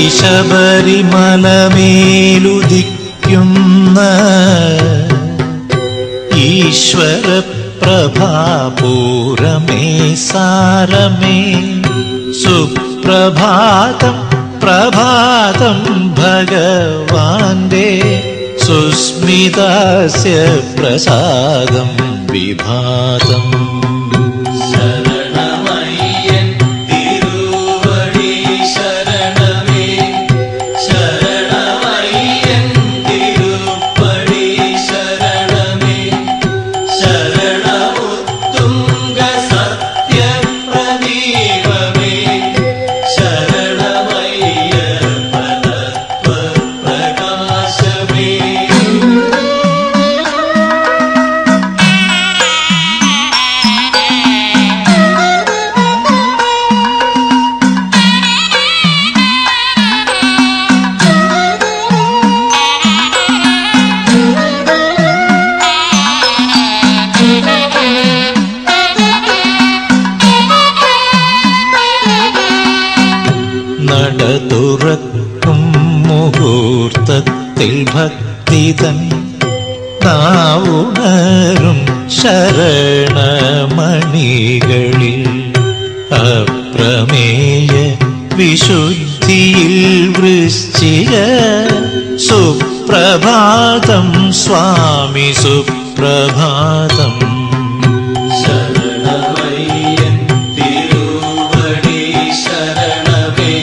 ശബരിമലമേലുദിക്കുന്ന ഈശ്വര പ്രഭാപൂരമേ സാരമേ സുപ്രഭാതം പ്രഭാതം ഭഗവാന്റെ സുസ്മിതാസ്യ പ്രസാദം വിഭാതം. ശരണമയ്യൻ തിരുവടി ശരണമേ ശരണമയ്യൻ തിരുപ്പടി ശരണമേ ശരണമുത്തുംഗ സത്യപ്രദീപമേ ശരണമയ്യപ്പ തത്വപ്രകാശമേ. നട തുറക്കും മുഹൂർത്തത്തിൽ ഭക്തിതൻ നാവുണരും ശരണമണികളിൽ അപ്രമേയ വിശുദ്ധിയിൽ വൃശ്ചിക സുപ്രഭാതം സ്വാമി സുപ്രഭാതം. ശരണമയ്യൻ തിരുവടി ശരണമേ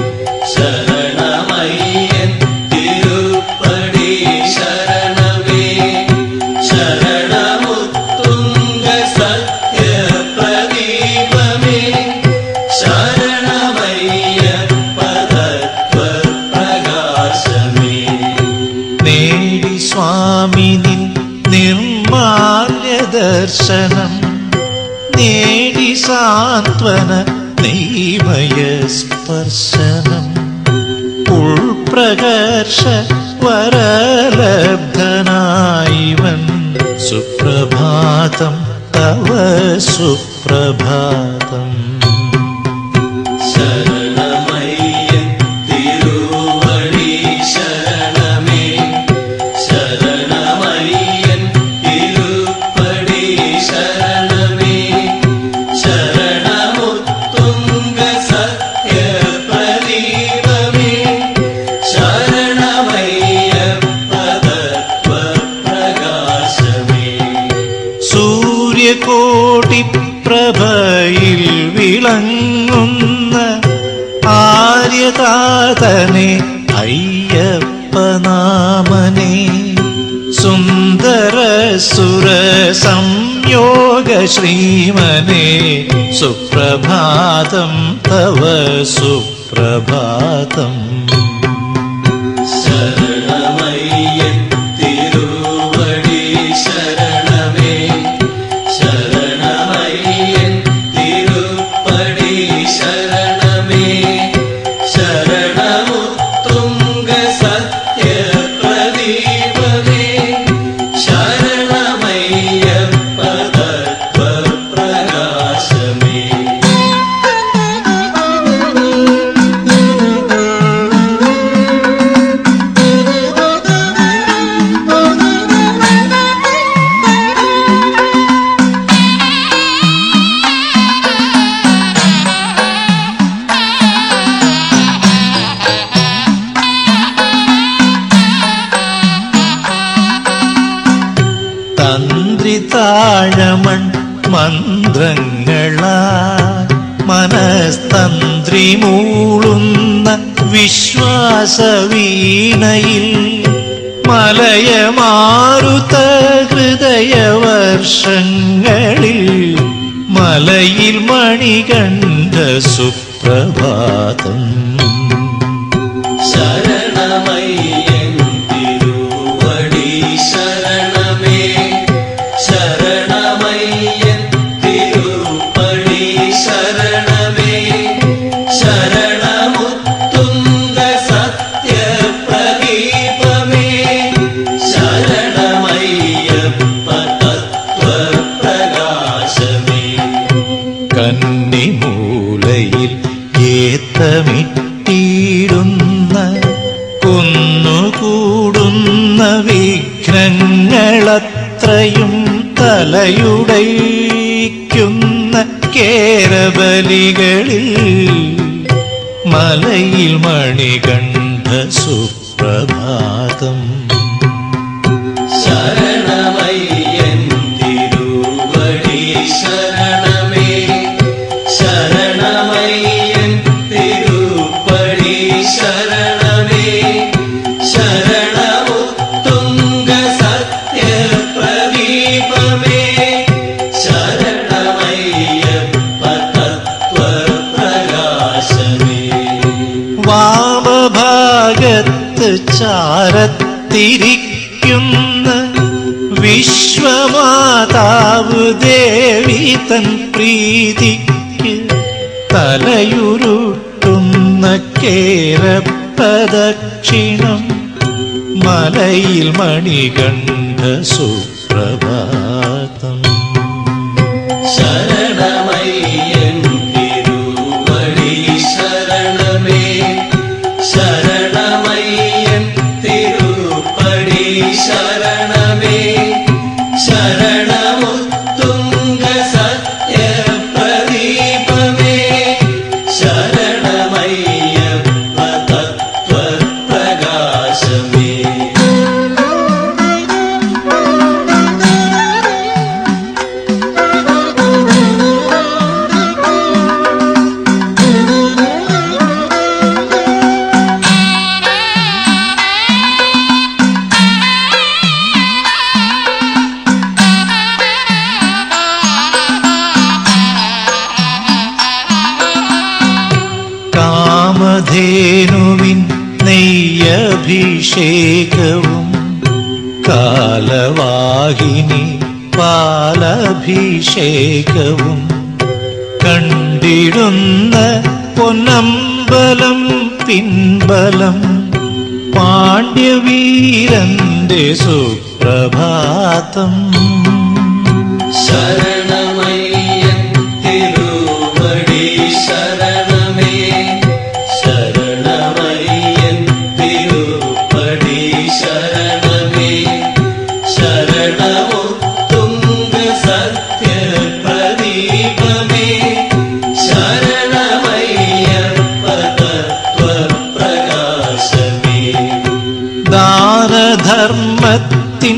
ശരണമയ്യൻ തിരുപ്പടി ശരണമേ ശരണമുത്തുംഗ സത്യപ്രദീപമേ ശരണമയ്യപ്പ തത്വപ്രകാശമേ. നേടി സ്വാമി നിൻ നിർമാല്യ ദർശനം നേടി സാന്ത്വന നൈമയ സ്പർശനം ഉൾപ്രകർഷ വരലബ്ധനായിവൻ സുപ്രഭാതം തവ സുപ്രഭാതം. ശരണമയ്യൻ തിരുവടി ശരണമേ ശരണമയ്യൻ തിരുപ്പടി ശരണമേ ശരണമുത്തുംഗ സത്യപ്രദീപമേ ശരണമയ്യപ്പ തത്വപ്രകാശമേ. സൂര്യകോടി പ്രഭയിൽ വിളങ്ങുന്ന ആര്യതാതനെ അയ്യപ്പനാമനെ സുന്ദര സുര സംയോഗ ശ്രീമനെ സുപ്രഭാതം തവ സുപ്രഭാതം. ശരണമയ്യൻ തിരുവടി ശരണമേ ശരണമയ്യൻ തിരുപ്പടി ശരണമേ ശരണമുത്തുംഗ സത്യപ്രദീപമേ ശരണമയ്യപ്പ തത്വപ്രകാശമേ. തന്ത്രിതാഴമൺ മന്ത്രങ്ങളാ മനസ്തന്ത്രി മൂളുന്ന വിശ്വാസവീണയിൽ മലയമാരുത ഹൃദയവർഷങ്ങളിൽ മലയിൽ മണികണ്ഠ സുപ്രഭാതം. ശരണമയ്യൻ തിരുവടി ശരണമേ ശരണമയ്യൻ തിരുപ്പടി ശരണമേ ശരണമുത്തുംഗ സത്യപ്രദീപമേ ശരണമയ്യപ്പ തത്വപ്രകാശമേ. കന്നിമൂലയിൽ ഏത്തമിട്ട വന്നുകൂടുന്ന വിഘ്നങ്ങളത്രയും തലയുടയ്ക്കുന്ന കേരബലികളിൽ മലയിൽ മണികണ്ഠ സുപ്രഭാതം. ശരണമയ്യൻ തിരുവടി ശരണമേ, ശരണമയ്യൻ തിരുപ്പടി ശരണമേ, ശരണമുത്തുംഗ സത്യപ്രദീപമേ, ശരണമയ്യപ്പ തത്വപ്രകാശമേ. വാമഭാഗത്ത് ചാരത്തിരിക്കുന്ന വിശ്വമാതാവ് ദേവി തൻ പ്രീതിക്ക് തലയുരുട്ടുന്ന കേരപ്രദക്ഷിണം മലയിൽ മണികണ്ഠ സുപ്രഭാതം. ശരണമയ്യൻ തിരുവടി ശരണമേ, ശരണമയ്യൻ തിരുപ്പടി ശരണമേ, ശരണമുത്തുംഗ സത്യപ്രദീപമേ, ശരണമയ്യപ്പ തത്വപ്രകാശമേ. കാമധേനുവിൻ നെയ്യഭിഷേകവും കാലവാഹിനി പാലഭിഷേകവും കണ്ടിടുന്ന പൊന്നമ്പലം പിൻബലം പാണ്ഡ്യവീരന്റെ സുപ്രഭാതം. ശരണമയ്യൻ തിരുവടി ശരണമേ, ശരണമയ്യൻ തിരുപ്പടി ശരണമേ, ശരണമുത്തുംഗ സത്യപ്രദീപമേ, ശരണമയ്യപ്പ തത്വപ്രകാശമേ. ദാനധർമ്മത്തിൻ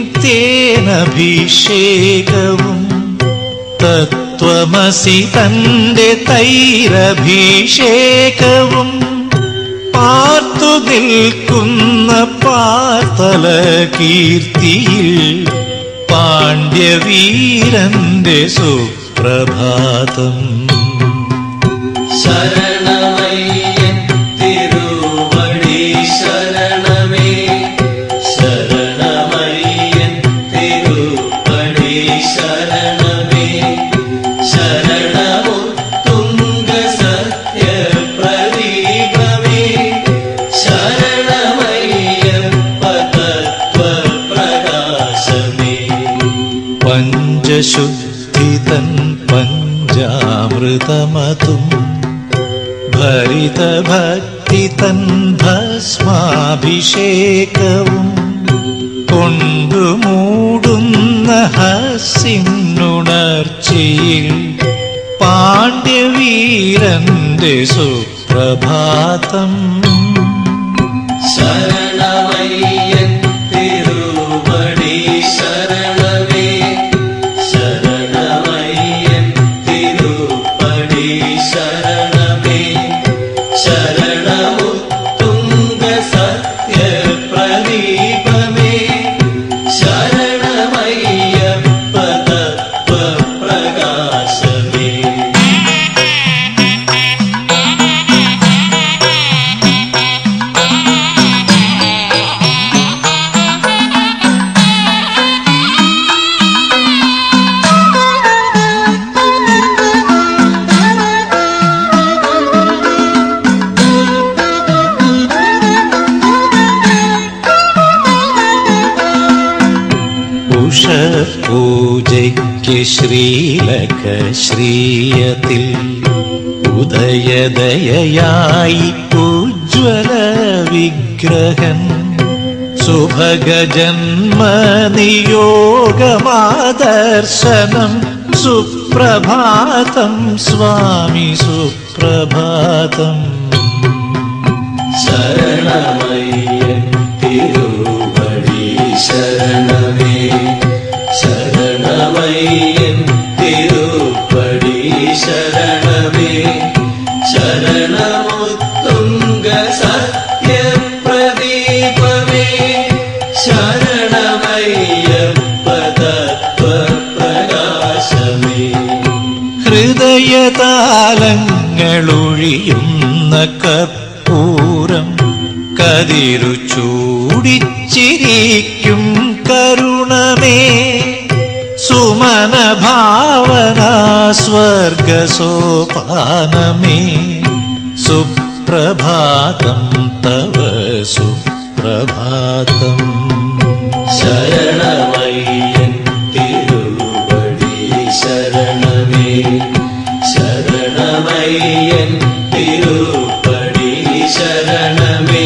തേനഭിഷേകവും തത്വമസി തന്റെ തൈരഭിഷേകവും പാർത്തു നിൽക്കുന്ന പാർത്തല കീർത്തിയിൽ പാണ്ഡ്യവീരന്റെ സുപ്രഭാതം. ശരണമയ്യൻ തിരുവടി ശരണമേ, ശരണമയ്യൻ തിരുപ്പടി ശരണമേ, ശരണമുത്തുംഗ സത്യപ്രദീപമേ, ശരണമയ്യപ്പ തത്വപ്രകാശമേ. പഞ്ചശുദ്ധിതൻ പഞ്ചാമൃതമതും ഭരിതഭക്തി തൻ ഭസ്മാഭിഷേകവും കൊണ്ടുമൂടുന്ന ഹസിന്നുണർച്ചയിൽ പാണ്ഡ്യവീരന്റെ സുപ്രഭാതം. ശരണമയ്യൻ തിരുവടി ശരണമേ, ശരണമയ്യൻ തിരുപ്പടി ശരണമേ, ശരണമുത്തുംഗ സത്യപ്രദീപമേ, ശരണമയ്യപ്പ തത്വപ്രകാശമേ. ഉഷപൂജയ്ക്ക് ശ്രീലകശ്രീയത്തിൽ ഉദയദയയായി ഉജ്ജ്വല വിഗ്രഹൻ സുഭഗജന്മനിയോഗമാദർശനം സുപ്രഭാതം സ്വാമി സുപ്രഭാതം. ശരണമയ്യൻ തിരുവടി ശരണമേ, ശരണമയ്യൻ തിരുവടി ശരണമേ, ശരണമുത്തുംഗ സത്യപ്രദീപമേ, ശരണമയ്യപ്പ തത്വപ്രകാശമേ. ഹൃദയതാലങ്ങളൊഴിയുന്ന കർപ്പൂരം കതിരു ചൂടിച്ചിരിക്കും കരുണമേ, സുമന ഭാവന സ്വർഗസോപാനമേ, സുപ്രഭാതം തവ സുപ്രഭാതം. ശരണമയ്യൻ തിരുവടി ശരണമേ, ശരണമയ്യൻ തിരുവടി ശരണമേ,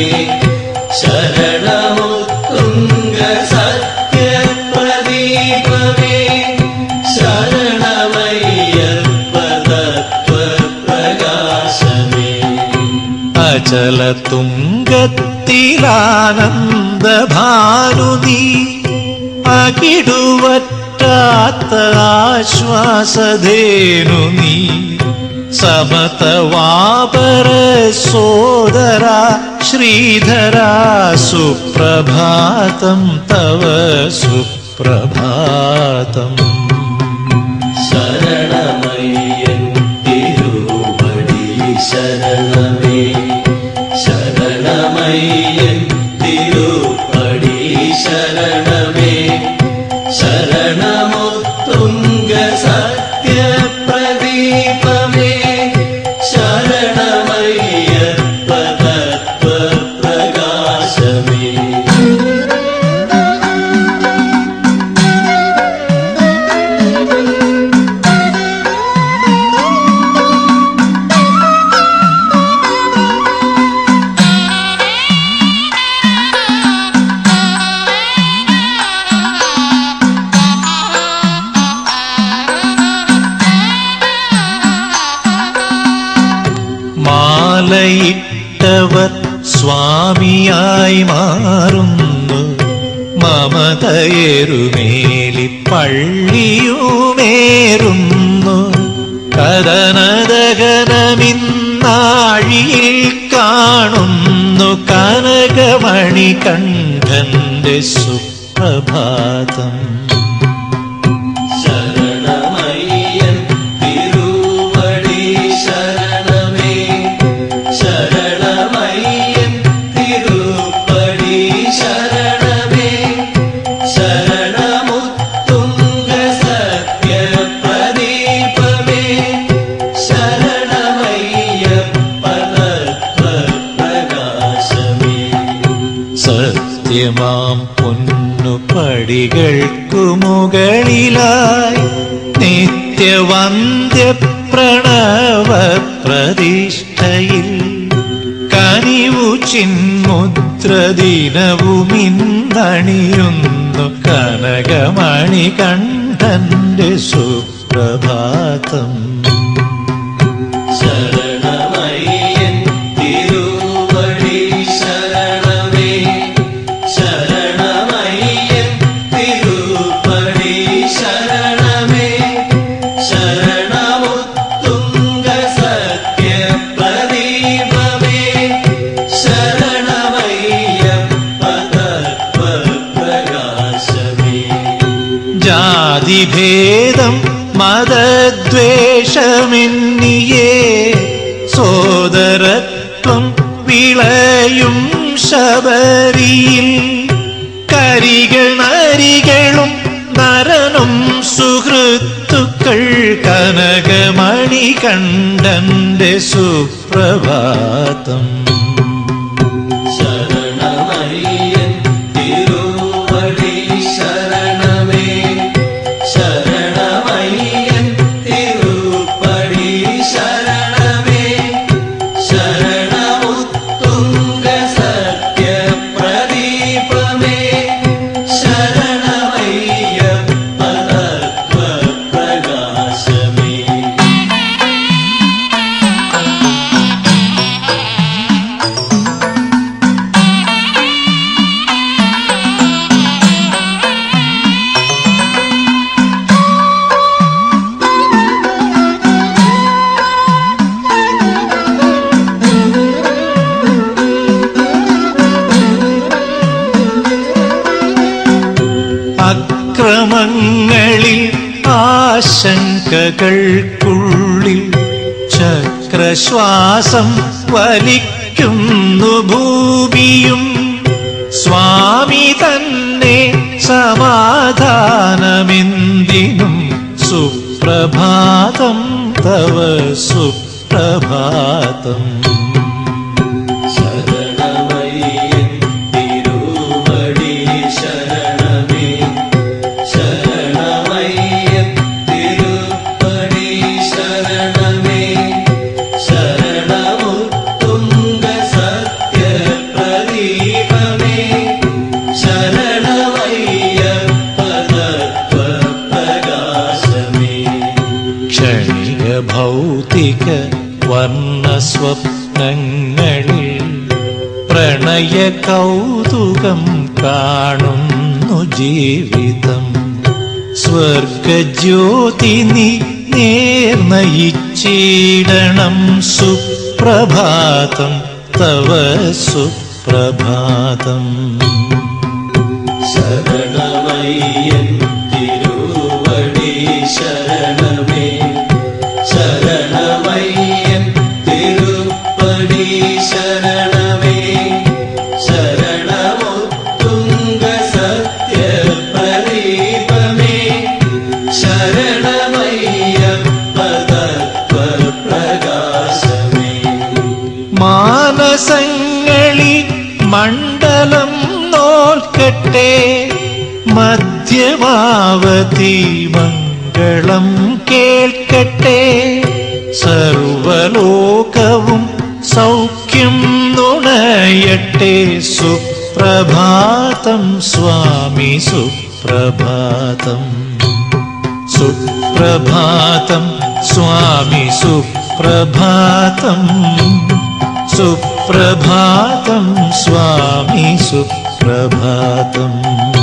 ശരണമുത്തുംഗ സത്യപ്രദീപമേ, ശരണമയ്യപ്പ തത്വപ്രകാശമേ. അചല തുംഗത്തിലാനന്ദഭാനുനീ, അകിടുവറ്റാത്ത ആശ്വാസധേനു നീ, സമതവാപര സോദര ശ്രീധര, സുപ്രഭാതം തവ സുപ്രഭാതം. ശരണമയ്യൻ തിരുവടി ശരണമേ, ശരണമയ്യൻ തിരുവടി ശരണമേ, ശരണമുത്തുംഗ സത്യപ്രദീപമേ, ശരണമയ്യപ്പ തത്വപ്രകാശമേ. മാലയിട്ടവർ സ്വാമിയായി മാറുന്നു, മമതയേറുമേലി പള്ളിയുമേറുന്നു, കരനദഗനമിന്നാഴിയിൽ കാണുന്നു, കനകമണി കണ്ഠന്റെ സുപ്രഭാതം. ശരണമയ്യൻ തിരുവടി ശരണമേ, ശരണമയ്യൻ തിരുവടി ശരണമേ, ശരണമുത്തുംഗ സത്യപ്രദീപമേ, ശരണമയ്യപ്പ തത്വപ്രകാശമേ. സത്യമാം പൊന്നുപടികൾക്കു മുകളിലായി നിത്യവന്ദ്യപ്രണവ പ്രതിഷ്ഠയിൽ കനിവു ചിന്മുദ്രദിനവുമിന്നണിയുന്നു, കനകമണി കണ്ഠന്റെ സുപ്രഭാതം. ശരണമയ്യൻ തിരുവടി ശരണമേ, ശരണമയ്യൻ തിരുവടി ശരണമേ, ശരണമുത്തുംഗ സത്യപ്രദീപമേ, ശരണമയ്യപ്പ തത്വപ്രകാശമേ. ജാതിഭേദം മതദ്വേഷമെന്നിയേ സോദരത്വം വിളയും ശബരിയിൽ, കരികൾ നരികളും നരനും സുഹൃത്തുക്കൾ, കനകമണി കണ്ഠന്റെ സുപ്രഭാതം. ശരണമയ്യൻ തിരുവടി ശരണമേ, ശരണമയ്യൻ തിരുവടി ശരണമേ, ശരണമുത്തുംഗ സത്യപ്രദീപമേ, ക്രമങ്ങളിൽ ആശങ്കകൾക്കുള്ളിൽ ചക്രശ്വാസം വലിക്കുന്നു ഭൂമിയും. സ്വാമി തന്നെ സമാധാനമെന്തിനും സുപ്രഭാതം തവ സുപ്രഭാതം. ശരണമയ്യൻ തിരുവടി ശരണമേ, ശരണമയ്യൻ തിരുവടി ശരണമേ, ശരണമുത്തുംഗ സത്യപ്രദീപമേ, ശരണമയ്യപ്പ തത്വപ്രകാശമേ. ക്ഷണിക ഭൗതിക വർണ്ണസ്വപ്നങ്ങളിൽ പ്രണയ കൗതുകം കാണുന്നു ജീവിതം. സ്വർഗജ്യോതി നീ നേർനയിച്ചിടണം സുപ്രഭാതം തവ സുപ്രഭാതം. ശരണമയ്യൻ തിരുവടി ശരണമേ, ശരണമയ്യൻ തിരുവടി ശരണമേ, ശരണമുത്തുംഗ സത്യപ്രദീപമേ, ശരണമയ്യപ്പ തത്വപ്രകാശമേ. മാനസങ്ങളിൽ മണ്ഡലം നോൽക്കട്ടെ, മധ്യമാവതി മംഗളം കേൾക്കട്ടെ. സർവലോകവും സൗഖ്യം നുണയട്ടെ. സുപ്രഭാതം സ്വാമി സുപ്രഭാതം. സുപ്രഭാതം സ്വാമി സുപ്രഭാതം. സുപ്രഭാതം സ്വാമി സുപ്രഭാതം.